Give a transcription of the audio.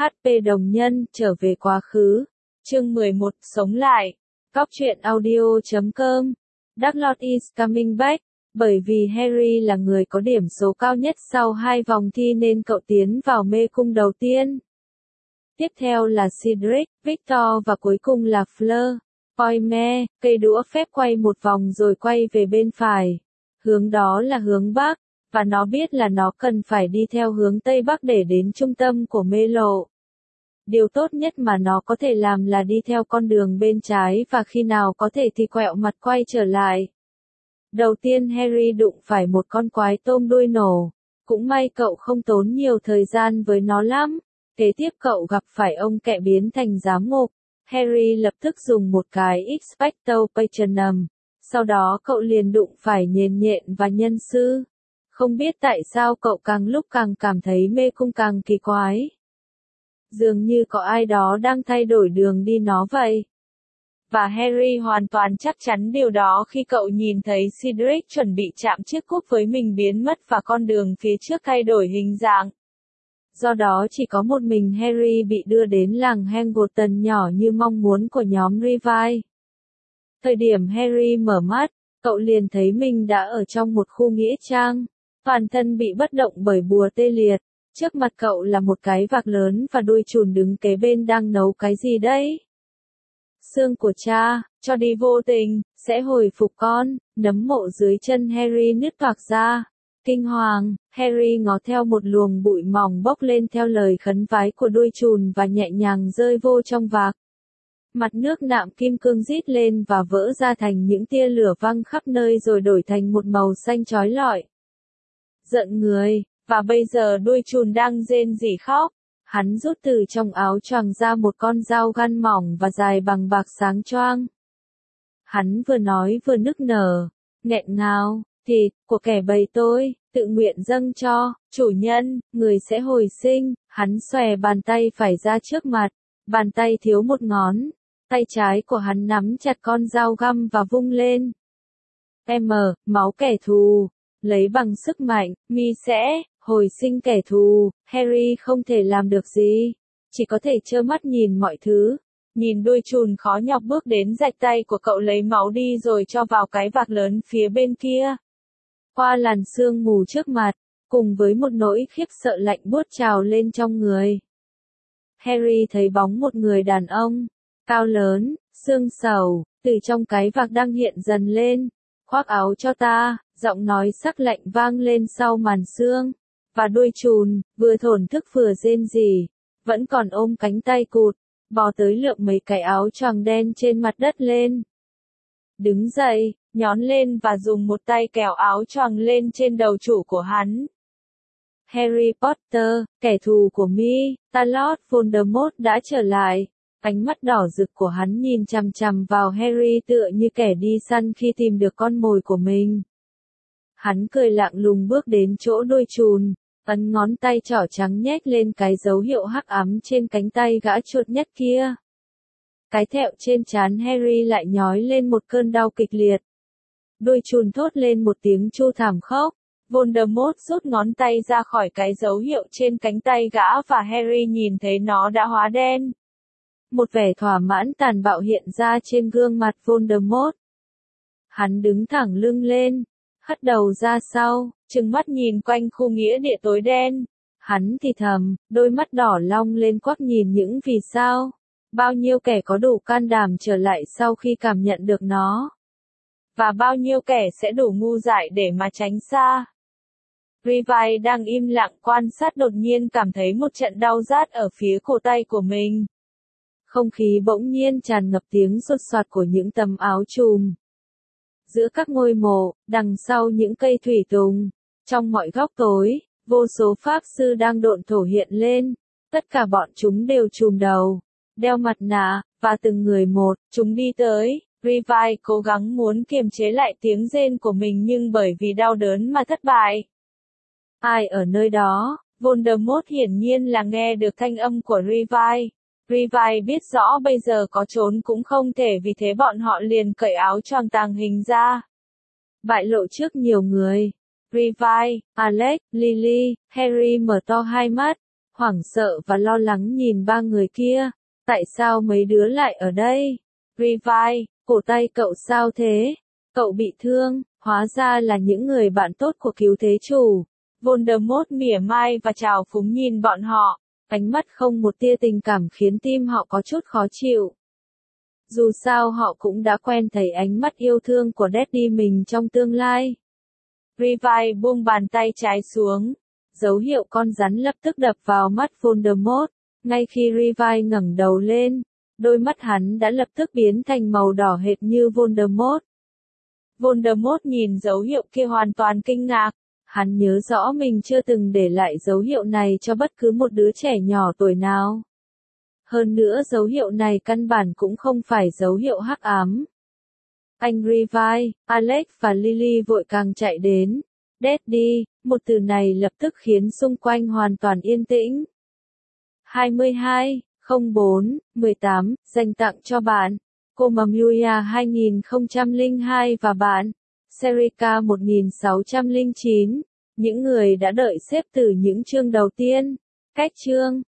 HP đồng nhân, trở về quá khứ. Chương 11, sống lại. Góc truyện audio.com. Dark Lord is coming back. Bởi vì Harry là người có điểm số cao nhất sau 2 vòng thi nên cậu tiến vào mê cung đầu tiên. Tiếp theo là Cedric, Victor và cuối cùng là Fleur. Oime, cây đũa phép quay một vòng rồi quay về bên phải. Hướng đó là hướng Bắc, và nó biết là nó cần phải đi theo hướng Tây Bắc để đến trung tâm của mê lộ. Điều tốt nhất mà nó có thể làm là đi theo con đường bên trái và khi nào có thể thì quẹo mặt quay trở lại. Đầu tiên Harry đụng phải một con quái tôm đuôi nổ. Cũng may cậu không tốn nhiều thời gian với nó lắm. Kế tiếp cậu gặp phải ông kẹ biến thành giám ngục. Harry lập tức dùng một cái Expecto Patronum. Sau đó cậu liền đụng phải nhện nhện và nhân sư. Không biết tại sao cậu càng lúc càng cảm thấy mê cung càng kỳ quái. Dường như có ai đó đang thay đổi đường đi nó vậy. Và Harry hoàn toàn chắc chắn điều đó khi cậu nhìn thấy Cedric chuẩn bị chạm chiếc cúp với mình biến mất và con đường phía trước thay đổi hình dạng. Do đó chỉ có một mình Harry bị đưa đến làng Hangleton nhỏ như mong muốn của nhóm Revi. Thời điểm Harry mở mắt, cậu liền thấy mình đã ở trong một khu nghĩa trang. Toàn thân bị bất động bởi bùa tê liệt. Trước mặt cậu là một cái vạc lớn và đuôi chùn đứng kế bên đang nấu cái gì đấy. Xương của cha, cho đi vô tình, sẽ hồi phục con. Nấm mộ dưới chân Harry nứt toạc ra. Kinh hoàng, Harry ngó theo một luồng bụi mỏng bốc lên theo lời khấn vái của đuôi chùn và nhẹ nhàng rơi vô trong vạc. Mặt nước nạm kim cương rít lên và vỡ ra thành những tia lửa văng khắp nơi rồi đổi thành một màu xanh chói lọi. Giận người, và bây giờ đuôi chùn đang rên rỉ khóc. Hắn rút từ trong áo choàng ra một con dao găm mỏng và dài bằng bạc sáng choang. Hắn vừa nói vừa nức nở, nghẹn ngào, thịt của kẻ bầy tôi, tự nguyện dâng cho, chủ nhân, người sẽ hồi sinh. Hắn xòe bàn tay phải ra trước mặt, bàn tay thiếu một ngón, tay trái của hắn nắm chặt con dao găm và vung lên. Máu kẻ thù, lấy bằng sức mạnh, mi sẽ hồi sinh kẻ thù. Harry không thể làm được gì, chỉ có thể trơ mắt nhìn mọi thứ. Nhìn đuôi chùn khó nhọc bước đến rạch tay của cậu lấy máu đi rồi cho vào cái vạc lớn phía bên kia. Qua làn sương mù trước mặt, cùng với một nỗi khiếp sợ lạnh buốt trào lên trong người. Harry thấy bóng một người đàn ông, cao lớn, xương xàu, từ trong cái vạc đang hiện dần lên. Khoác áo cho ta, giọng nói sắc lạnh vang lên sau màn sương. Và đuôi chùn, vừa thổn thức vừa rên rỉ, vẫn còn ôm cánh tay cụt, bò tới lượm mấy cái áo choàng đen trên mặt đất lên. Đứng dậy, nhón lên và dùng một tay kéo áo choàng lên trên đầu chủ của hắn. Harry Potter, kẻ thù của mi, ta Lord Voldemort đã trở lại. Ánh mắt đỏ rực của hắn nhìn chằm chằm vào Harry tựa như kẻ đi săn khi tìm được con mồi của mình. Hắn cười lạng lùng bước đến chỗ đuôi chùn, ấn ngón tay trỏ trắng nhét lên cái dấu hiệu hắc ám trên cánh tay gã chuột nhất kia. Cái thẹo trên trán Harry lại nhói lên một cơn đau kịch liệt. Đuôi chùn thốt lên một tiếng chu thảm khốc. Voldemort rút ngón tay ra khỏi cái dấu hiệu trên cánh tay gã và Harry nhìn thấy nó đã hóa đen. Một vẻ thỏa mãn tàn bạo hiện ra trên gương mặt Voldemort. Hắn đứng thẳng lưng lên, hất đầu ra sau, trừng mắt nhìn quanh khu nghĩa địa tối đen. Hắn thì thầm, đôi mắt đỏ long lên quắc nhìn những vì sao. Bao nhiêu kẻ có đủ can đảm trở lại sau khi cảm nhận được nó. Và bao nhiêu kẻ sẽ đủ ngu dại để mà tránh xa. Revi đang im lặng quan sát đột nhiên cảm thấy một trận đau rát ở phía cổ tay của mình. Không khí bỗng nhiên tràn ngập tiếng sột soạt của những tấm áo trùm. Giữa các ngôi mộ, đằng sau những cây thủy tùng, trong mọi góc tối, vô số pháp sư đang độn thổ hiện lên. Tất cả bọn chúng đều trùm đầu, đeo mặt nạ, và từng người một, chúng đi tới. Revi cố gắng muốn kiềm chế lại tiếng rên của mình nhưng bởi vì đau đớn mà thất bại. Ai ở nơi đó? Voldemort hiển nhiên là nghe được thanh âm của Revi. Revi biết rõ bây giờ có trốn cũng không thể vì thế bọn họ liền cởi áo choàng tàng hình ra. Bại lộ trước nhiều người. Revi, Alex, Lily, Harry mở to hai mắt, hoảng sợ và lo lắng nhìn ba người kia. Tại sao mấy đứa lại ở đây? Revi, cổ tay cậu sao thế? Cậu bị thương, hóa ra là những người bạn tốt của cứu thế chủ. Voldemort mỉa mai và trào phúng nhìn bọn họ, ánh mắt không một tia tình cảm khiến tim họ có chút khó chịu. Dù sao họ cũng đã quen thấy ánh mắt yêu thương của Daddy mình trong tương lai. Revi buông bàn tay trái xuống, dấu hiệu con rắn lập tức đập vào mắt Voldemort. Ngay khi Revi ngẩng đầu lên, đôi mắt hắn đã lập tức biến thành màu đỏ hệt như Voldemort. Voldemort nhìn dấu hiệu kia hoàn toàn kinh ngạc. Hắn nhớ rõ mình chưa từng để lại dấu hiệu này cho bất cứ một đứa trẻ nhỏ tuổi nào. Hơn nữa dấu hiệu này căn bản cũng không phải dấu hiệu hắc ám. Anh Revi, Alex và Lily vội càng chạy đến. Daddy, một từ này lập tức khiến xung quanh hoàn toàn yên tĩnh. 22/04/18, dành tặng cho bạn. Cô Mamuya 2002 và bạn. Serika 1609. Những người đã đợi xếp từ những chương đầu tiên. Cách chương